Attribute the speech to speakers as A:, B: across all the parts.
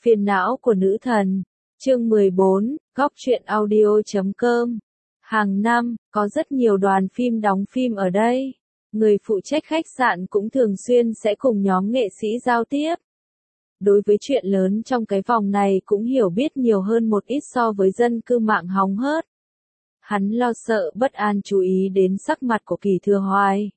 A: Phiền não của nữ thần. Chương 14, Góc truyện audio.com. Hàng năm, có rất nhiều đoàn phim đóng phim ở đây. Người phụ trách khách sạn cũng thường xuyên sẽ cùng nhóm nghệ sĩ giao tiếp. Đối với chuyện lớn trong cái vòng này cũng hiểu biết nhiều hơn một ít so với dân cư mạng hóng hớt. Hắn lo sợ bất an chú ý đến sắc mặt của Kỳ Thừa Hoài.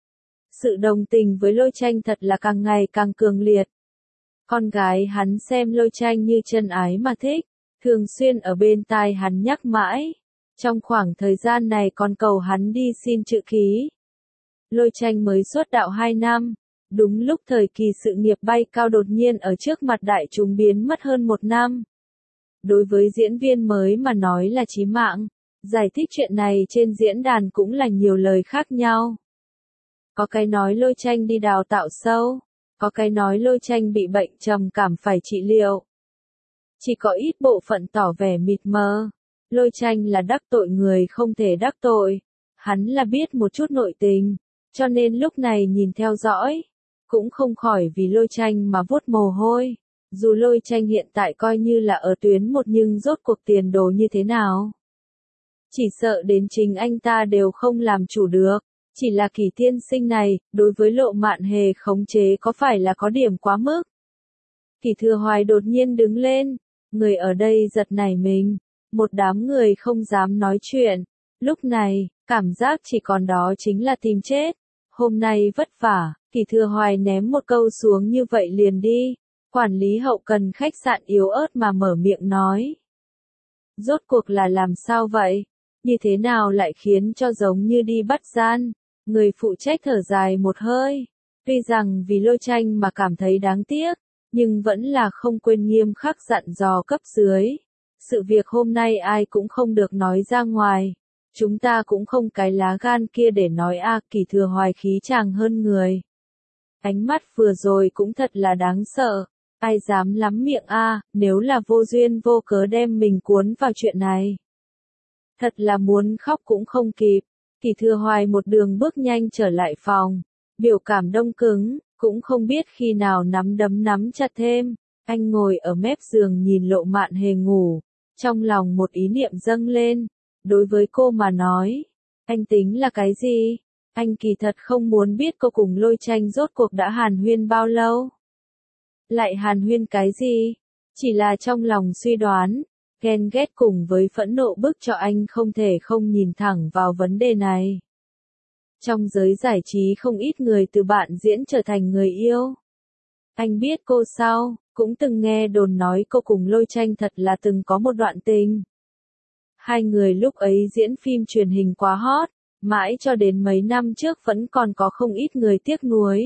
A: Sự đồng tình với Lôi Tranh thật là càng ngày càng cường liệt. Con gái hắn xem Lôi Tranh như chân ái mà thích, thường xuyên ở bên tai hắn nhắc mãi. Trong khoảng thời gian này còn cầu hắn đi xin chữ ký. Lôi Tranh mới xuất đạo 2 năm, đúng lúc thời kỳ sự nghiệp bay cao đột nhiên ở trước mặt đại chúng biến mất hơn 1 năm. Đối với diễn viên mới mà nói là chí mạng, giải thích chuyện này trên diễn đàn cũng là nhiều lời khác nhau. Có cái nói Lôi Tranh đi đào tạo sâu, có cái nói Lôi Tranh bị bệnh trầm cảm phải trị liệu. Chỉ có ít bộ phận tỏ vẻ mịt mờ. Lôi Tranh là đắc tội người không thể đắc tội. Hắn là biết một chút nội tình, cho nên lúc này nhìn theo dõi, cũng không khỏi vì Lôi Tranh mà vuốt mồ hôi. Dù Lôi Tranh hiện tại coi như là ở tuyến một nhưng rốt cuộc tiền đồ như thế nào? Chỉ sợ đến chính anh ta đều không làm chủ được. Chỉ là Kỳ tiên sinh này, đối với Lộ Mạn Hề khống chế có phải là có điểm quá mức? Kỳ Thừa Hoài đột nhiên đứng lên, người ở đây giật nảy mình, một đám người không dám nói chuyện. Lúc này, cảm giác chỉ còn đó chính là tìm chết. Hôm nay vất vả, Kỳ Thừa Hoài ném một câu xuống như vậy liền đi. Quản lý hậu cần khách sạn yếu ớt mà mở miệng nói. Rốt cuộc là làm sao vậy? Như thế nào lại khiến cho giống như đi bắt gian? Người phụ trách thở dài một hơi. Tuy rằng vì Lôi Tranh mà cảm thấy đáng tiếc, nhưng vẫn là không quên nghiêm khắc dặn dò cấp dưới. Sự việc hôm nay ai cũng không được nói ra ngoài. Chúng ta cũng không cái lá gan kia để nói Kỳ Thừa Hoài khí chàng hơn người. Ánh mắt vừa rồi cũng thật là đáng sợ. Ai dám lắm miệng nếu là vô duyên vô cớ đem mình cuốn vào chuyện này. Thật là muốn khóc cũng không kịp. Kỳ Thừa Hoài một đường bước nhanh trở lại phòng. Biểu cảm đông cứng, cũng không biết khi nào nắm đấm nắm chặt thêm. Anh ngồi ở mép giường nhìn Lộ Mạn Hề ngủ. Trong lòng một ý niệm dâng lên. Đối với cô mà nói, anh tính là cái gì? Anh kỳ thật không muốn biết cô cùng Lôi Tranh rốt cuộc đã hàn huyên bao lâu. Lại hàn huyên cái gì? Chỉ là trong lòng suy đoán, ghen ghét cùng với phẫn nộ bức cho anh không thể không nhìn thẳng vào vấn đề này. Trong giới giải trí không ít người từ bạn diễn trở thành người yêu. Anh biết cô sao, cũng từng nghe đồn nói cô cùng Lôi Tranh thật là từng có một đoạn tình. Hai người lúc ấy diễn phim truyền hình quá hot, mãi cho đến mấy năm trước vẫn còn có không ít người tiếc nuối.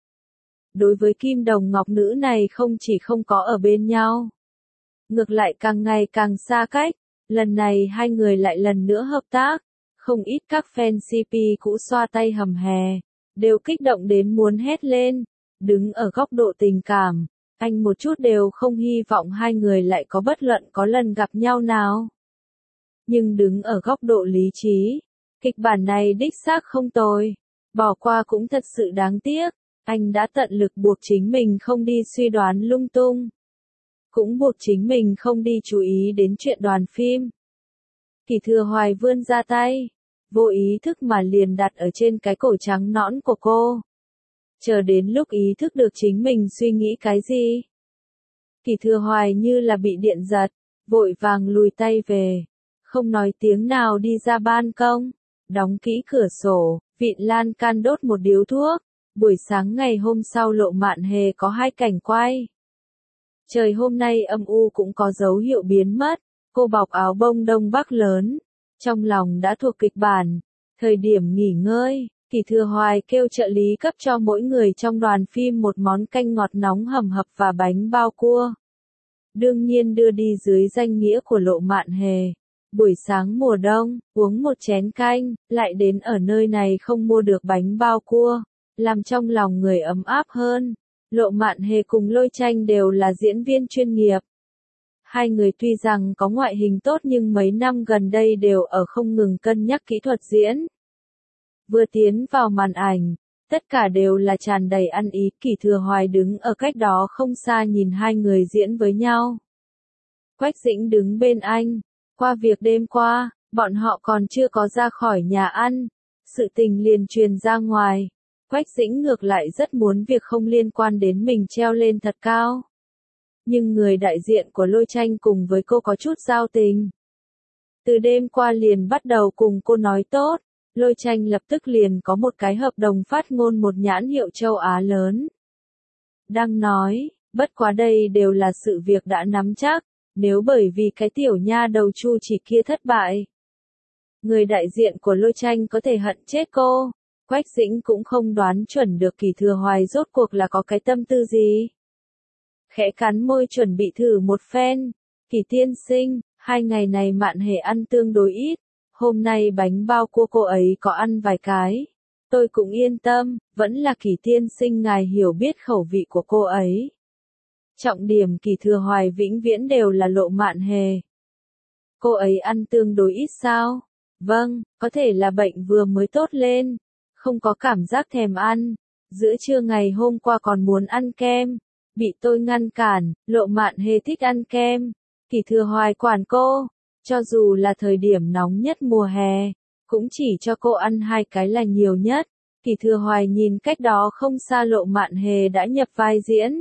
A: Đối với Kim Đồng Ngọc nữ này không chỉ không có ở bên nhau, ngược lại càng ngày càng xa cách. Lần này hai người lại lần nữa hợp tác, không ít các fan CP cũ xoa tay hầm hè, đều kích động đến muốn hét lên. Đứng ở góc độ tình cảm, anh một chút đều không hy vọng hai người lại có bất luận có lần gặp nhau nào. Nhưng đứng ở góc độ lý trí, kịch bản này đích xác không tồi, bỏ qua cũng thật sự đáng tiếc. Anh đã tận lực buộc chính mình không đi suy đoán lung tung, cũng buộc chính mình không đi chú ý đến chuyện đoàn phim. Kỳ Thừa Hoài vươn ra tay, vô ý thức mà liền đặt ở trên cái cổ trắng nõn của cô. Chờ đến lúc ý thức được chính mình suy nghĩ cái gì, Kỳ Thừa Hoài như là bị điện giật, vội vàng lùi tay về, không nói tiếng nào đi ra ban công, đóng kỹ cửa sổ, vịn lan can đốt một điếu thuốc. Buổi sáng ngày hôm sau Lộ Mạn Hề có 2 cảnh quay. Trời hôm nay âm u cũng có dấu hiệu biến mất, cô bọc áo bông đông bắc lớn, trong lòng đã thuộc kịch bản. Thời điểm nghỉ ngơi, Kỳ Thừa Hoài kêu trợ lý cấp cho mỗi người trong đoàn phim một món canh ngọt nóng hầm hập và bánh bao cua. Đương nhiên đưa đi dưới danh nghĩa của Lộ Mạn Hề. Buổi sáng mùa đông, uống một chén canh, lại đến ở nơi này không mua được bánh bao cua, làm trong lòng người ấm áp hơn. Lộ Mạn Hề cùng Lôi Tranh đều là diễn viên chuyên nghiệp. Hai người tuy rằng có ngoại hình tốt nhưng mấy năm gần đây đều ở không ngừng cân nhắc kỹ thuật diễn. Vừa tiến vào màn ảnh, Tất cả đều là tràn đầy ăn ý. Kỷ Thừa Hoài đứng ở cách đó không xa nhìn hai người diễn với nhau. Quách Dĩnh đứng bên anh. Qua việc đêm qua, bọn họ còn chưa có ra khỏi nhà ăn. Sự tình liền truyền ra ngoài. Quách Dĩnh ngược lại rất muốn việc không liên quan đến mình treo lên thật cao. Nhưng người đại diện của Lôi Tranh cùng với cô có chút giao tình. Từ đêm qua liền bắt đầu cùng cô nói tốt. Lôi Tranh lập tức liền có một cái hợp đồng phát ngôn một nhãn hiệu châu Á lớn. Đang nói, bất quá đây đều là sự việc đã nắm chắc, nếu bởi vì cái tiểu nha đầu Chu Chỉ kia thất bại. Người đại diện của Lôi Tranh có thể hận chết cô. Quách Dĩnh cũng không đoán chuẩn được Kỷ Thừa Hoài rốt cuộc là có cái tâm tư gì. Khẽ cắn môi chuẩn bị thử một phen. Kỷ tiên sinh, 2 ngày này Mạn Hề ăn tương đối ít. Hôm nay bánh bao cua cô ấy có ăn vài cái. Tôi cũng yên tâm, vẫn là Kỷ tiên sinh ngài hiểu biết khẩu vị của cô ấy. Trọng điểm Kỷ Thừa Hoài vĩnh viễn đều là Lộ Mạn Hề. Cô ấy ăn tương đối ít sao? Vâng, có thể là bệnh vừa mới tốt lên. Không có cảm giác thèm ăn. Giữa trưa ngày hôm qua còn muốn ăn kem. Bị tôi ngăn cản, Lộ Mạn Hề thích ăn kem. Kỷ Thừa Hoài quản cô. Cho dù là thời điểm nóng nhất mùa hè, cũng chỉ cho cô ăn 2 cái là nhiều nhất. Kỷ Thừa Hoài nhìn cách đó không xa Lộ Mạn Hề đã nhập vai diễn.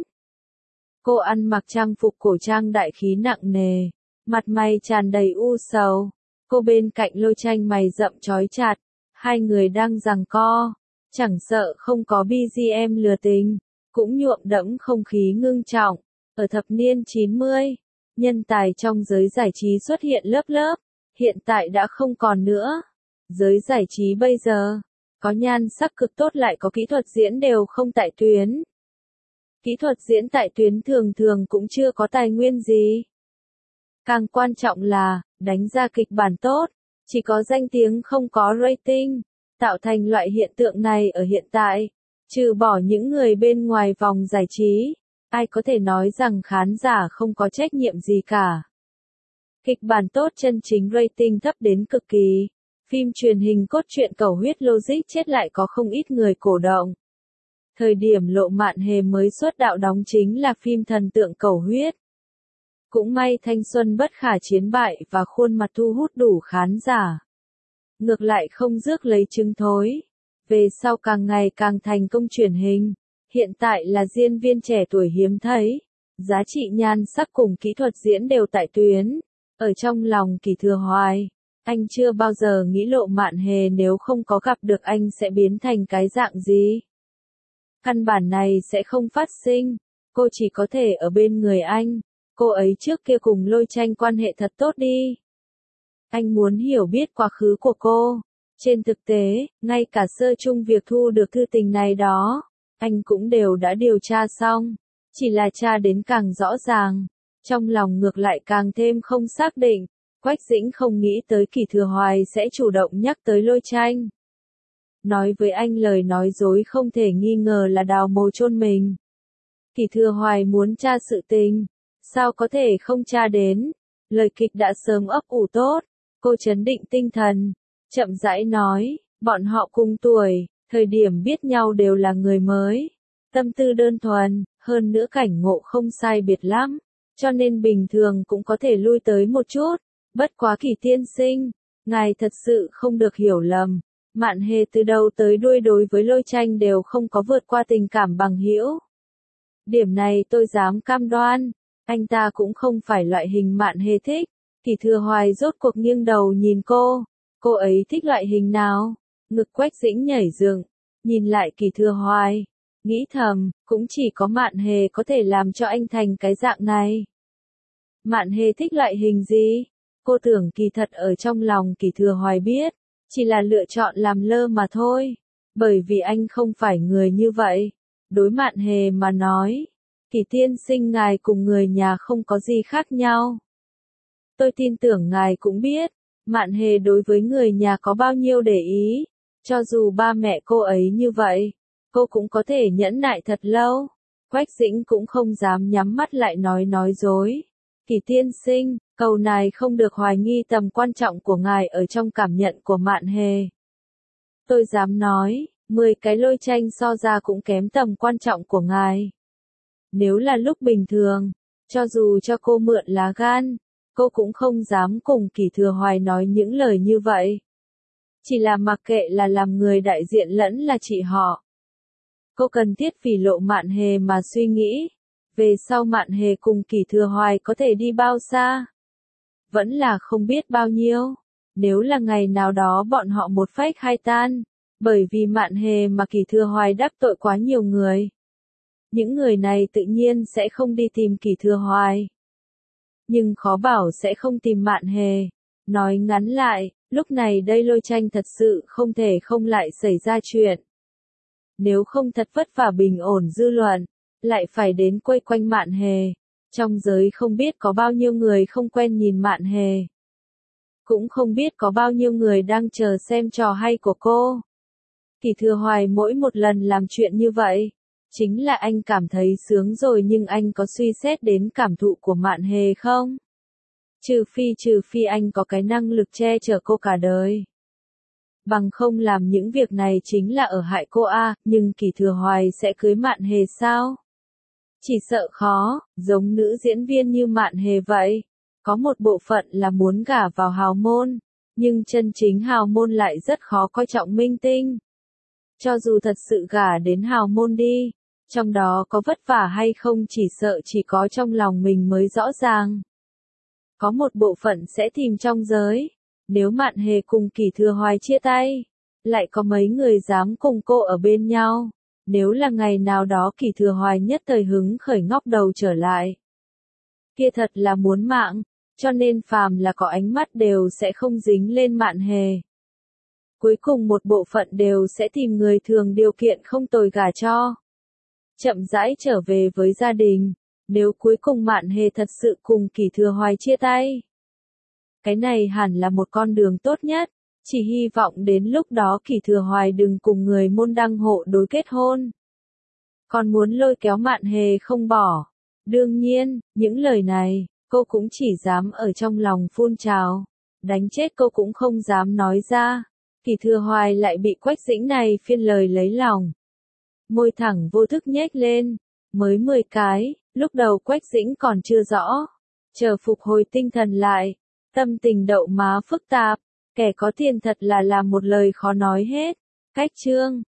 A: Cô ăn mặc trang phục cổ trang đại khí nặng nề, mặt mày tràn đầy u sầu. Cô bên cạnh Lôi Tranh mày rậm chói chặt, hai người đang giằng co, chẳng sợ không có BGM lừa tình, cũng nhuộm đẫm không khí ngưng trọng. Ở thập niên 90, nhân tài trong giới giải trí xuất hiện lớp lớp, hiện tại đã không còn nữa. Giới giải trí bây giờ, có nhan sắc cực tốt lại có kỹ thuật diễn đều không tại tuyến. Kỹ thuật diễn tại tuyến thường thường cũng chưa có tài nguyên gì. Càng quan trọng là, đánh ra kịch bản tốt, chỉ có danh tiếng không có rating, tạo thành loại hiện tượng này ở hiện tại. Trừ bỏ những người bên ngoài vòng giải trí, ai có thể nói rằng khán giả không có trách nhiệm gì cả. Kịch bản tốt chân chính rating thấp đến cực kỳ. Phim truyền hình cốt truyện cầu huyết logic chết lại có không ít người cổ động. Thời điểm Lộ Mạn Hề mới xuất đạo đóng chính là phim thần tượng cầu huyết. Cũng may thanh xuân bất khả chiến bại và khuôn mặt thu hút đủ khán giả. Ngược lại không rước lấy trứng thối. Về sau càng ngày càng thành công truyền hình. Hiện tại là diễn viên trẻ tuổi hiếm thấy. Giá trị nhan sắc cùng kỹ thuật diễn đều tại tuyến. Ở trong lòng Kỷ Thừa Hoài, anh chưa bao giờ nghĩ Lộ Mạn Hề nếu không có gặp được anh sẽ biến thành cái dạng gì. Căn bản này sẽ không phát sinh. Cô chỉ có thể ở bên người anh. Cô ấy trước kia cùng Lôi Tranh quan hệ thật tốt đi. Anh muốn hiểu biết quá khứ của cô. Trên thực tế, ngay cả sơ chung việc thu được thư tình này đó, anh cũng đều đã điều tra xong. Chỉ là tra đến càng rõ ràng. Trong lòng ngược lại càng thêm không xác định. Quách Dĩnh không nghĩ tới Kỷ Thừa Hoài sẽ chủ động nhắc tới Lôi Tranh. Nói với anh lời nói dối không thể nghi ngờ là đào mồ chôn mình. Kỷ Thừa Hoài muốn tra sự tình. Sao có thể không tra đến? Lời kịch đã sớm ấp ủ tốt. Cô trấn định tinh thần. Chậm rãi nói, bọn họ cùng tuổi, thời điểm biết nhau đều là người mới. Tâm tư đơn thuần, hơn nữa cảnh ngộ không sai biệt lắm. Cho nên bình thường cũng có thể lui tới một chút. Bất quá Kỷ tiên sinh, ngài thật sự không được hiểu lầm. Mạn Hề từ đầu tới đuôi đối với Lôi Tranh đều không có vượt qua tình cảm bằng hữu. Điểm này tôi dám cam đoan. Anh ta cũng không phải loại hình Mạn Hề thích. Kỷ Thừa Hoài rốt cuộc nghiêng đầu nhìn cô. Cô ấy thích loại hình nào? Ngực Quách Dĩnh nhảy dựng, nhìn lại Kỷ Thừa Hoài, nghĩ thầm, cũng chỉ có Mạn Hề có thể làm cho anh thành cái dạng này. Mạn Hề thích loại hình gì? Cô tưởng kỳ thật ở trong lòng Kỷ Thừa Hoài biết, chỉ là lựa chọn làm lơ mà thôi. Bởi vì anh không phải người như vậy. Đối Mạn Hề mà nói, Kỷ tiên sinh ngài cùng người nhà không có gì khác nhau. Tôi tin tưởng ngài cũng biết, Mạn Hề đối với người nhà có bao nhiêu để ý. Cho dù ba mẹ cô ấy như vậy, cô cũng có thể nhẫn nại thật lâu. Quách Dĩnh cũng không dám nhắm mắt lại nói dối. Kỷ tiên sinh, câu này không được hoài nghi tầm quan trọng của ngài ở trong cảm nhận của Mạn Hề. Tôi dám nói, 10 cái lôi tranh so ra cũng kém tầm quan trọng của ngài. Nếu là lúc bình thường, cho dù cho cô mượn lá gan, cô cũng không dám cùng Kỷ Thừa Hoài nói những lời như vậy. Chỉ là mặc kệ là làm người đại diện lẫn là chị họ. Cô cần thiết vì Lộ Mạn Hề mà suy nghĩ, về sau Mạn Hề cùng Kỷ Thừa Hoài có thể đi bao xa. Vẫn là không biết bao nhiêu, nếu là ngày nào đó bọn họ một phách hai tan, bởi vì Mạn Hề mà Kỷ Thừa Hoài đắc tội quá nhiều người. Những người này tự nhiên sẽ không đi tìm Kỷ Thừa Hoài. Nhưng khó bảo sẽ không tìm Mạn Hề. Nói ngắn lại, lúc này đây lôi tranh thật sự không thể không lại xảy ra chuyện. Nếu không thật vất vả bình ổn dư luận, lại phải đến quây quanh Mạn Hề. Trong giới không biết có bao nhiêu người không quen nhìn Mạn Hề. Cũng không biết có bao nhiêu người đang chờ xem trò hay của cô. Kỷ Thừa Hoài mỗi một lần làm chuyện như vậy, chính là anh cảm thấy sướng rồi, nhưng anh có suy xét đến cảm thụ của Mạn Hề không? Trừ phi anh có cái năng lực che chở cô cả đời. Bằng không làm những việc này chính là ở hại cô a, nhưng Kỷ Thừa Hoài sẽ cưới Mạn Hề sao? Chỉ sợ khó, giống nữ diễn viên như Mạn Hề vậy. Có một bộ phận là muốn gả vào hào môn, nhưng chân chính hào môn lại rất khó coi trọng minh tinh. Cho dù thật sự gả đến hào môn đi, trong đó có vất vả hay không chỉ sợ chỉ có trong lòng mình mới rõ ràng. Có một bộ phận sẽ tìm trong giới, nếu Mạn Hề cùng Kỷ Thừa Hoài chia tay, lại có mấy người dám cùng cô ở bên nhau. Nếu là ngày nào đó Kỷ Thừa Hoài nhất thời hứng khởi ngóc đầu trở lại, kia thật là muốn mạng, cho nên phàm là có ánh mắt đều sẽ không dính lên Mạn Hề. Cuối cùng một bộ phận đều sẽ tìm người thường điều kiện không tồi gả cho. Chậm rãi trở về với gia đình, nếu cuối cùng Mạn Hề thật sự cùng Kỷ Thừa Hoài chia tay. Cái này hẳn là một con đường tốt nhất, chỉ hy vọng đến lúc đó Kỷ Thừa Hoài đừng cùng người môn đăng hộ đối kết hôn. Còn muốn lôi kéo Mạn Hề không bỏ. Đương nhiên, những lời này, cô cũng chỉ dám ở trong lòng phun trào. Đánh chết cô cũng không dám nói ra. Kỷ Thừa Hoài lại bị Quách Dĩnh này phiên lời lấy lòng. Môi thẳng vô thức nhếch lên. Mới 10 cái, lúc đầu Quách Dĩnh còn chưa rõ. Chờ phục hồi tinh thần lại. Tâm tình đậu má phức tạp. Kẻ có tiền thật là làm một lời khó nói hết. Cách chương